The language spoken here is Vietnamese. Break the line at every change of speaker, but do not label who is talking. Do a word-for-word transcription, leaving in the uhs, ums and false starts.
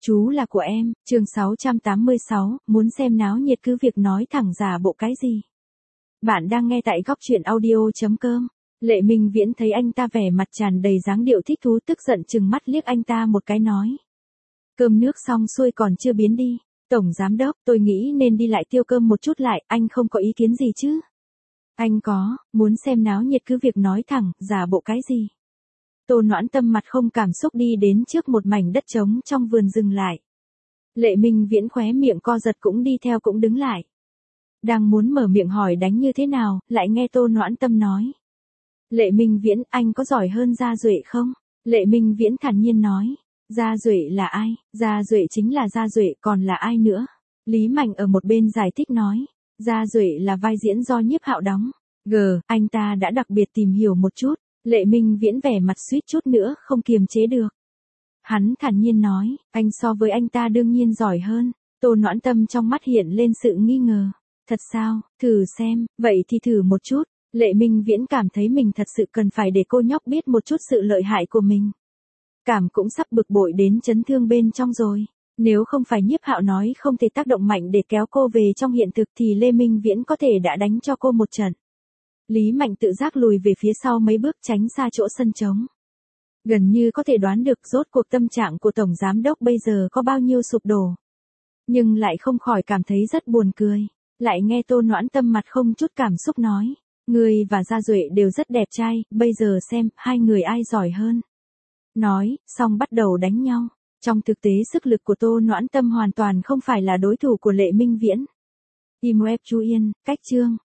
Chú là của em, chương sáu trăm tám mươi sáu, muốn xem náo nhiệt cứ việc nói thẳng giả bộ cái gì. Bạn đang nghe tại góc truyện audio.com. Lệ Minh Viễn thấy anh ta vẻ mặt tràn đầy dáng điệu thích thú, tức giận chừng mắt liếc anh ta một cái nói. Cơm nước xong xuôi còn chưa biến đi. Tổng giám đốc, tôi nghĩ nên đi lại tiêu cơm một chút lại, anh không có ý kiến gì chứ? Anh có, muốn xem náo nhiệt cứ việc nói thẳng, giả bộ cái gì? Tô Noãn Tâm mặt không cảm xúc đi đến trước một mảnh đất trống trong vườn dừng lại. Lệ Minh Viễn khóe miệng co giật cũng đi theo cũng đứng lại. Đang muốn mở miệng hỏi đánh như thế nào, lại nghe Tô Noãn Tâm nói. Lệ Minh Viễn, anh có giỏi hơn Gia Duệ không? Lệ Minh Viễn thản nhiên nói. Gia Duệ là ai? Gia Duệ chính là Gia Duệ, còn là ai nữa? Lý Mạnh ở một bên giải thích nói. Gia Duệ là vai diễn do Nhiếp Hạo đóng. G, anh ta đã đặc biệt tìm hiểu một chút. Lệ Minh Viễn vẻ mặt suýt chút nữa không kiềm chế được. Hắn thản nhiên nói, anh so với anh ta đương nhiên giỏi hơn. Tô Noãn Tâm trong mắt hiện lên sự nghi ngờ. Thật sao, thử xem, vậy thì thử một chút. Lệ Minh Viễn cảm thấy mình thật sự cần phải để cô nhóc biết một chút sự lợi hại của mình. Cảm cũng sắp bực bội đến chấn thương bên trong rồi. Nếu không phải Nhiếp Hạo nói không thể tác động mạnh để kéo cô về trong hiện thực thì Lệ Minh Viễn có thể đã đánh cho cô một trận. Lý Mạnh tự giác lùi về phía sau mấy bước tránh xa chỗ sân trống. Gần như có thể đoán được rốt cuộc tâm trạng của Tổng Giám Đốc bây giờ có bao nhiêu sụp đổ. Nhưng lại không khỏi cảm thấy rất buồn cười. Lại nghe Tô Noãn Tâm mặt không chút cảm xúc nói. Người và Gia Duệ đều rất đẹp trai, bây giờ xem hai người ai giỏi hơn. Nói, xong bắt đầu đánh nhau. Trong thực tế sức lực của Tô Noãn Tâm hoàn toàn không phải là đối thủ của Lệ Minh Viễn. Im web chú yên, cách chương.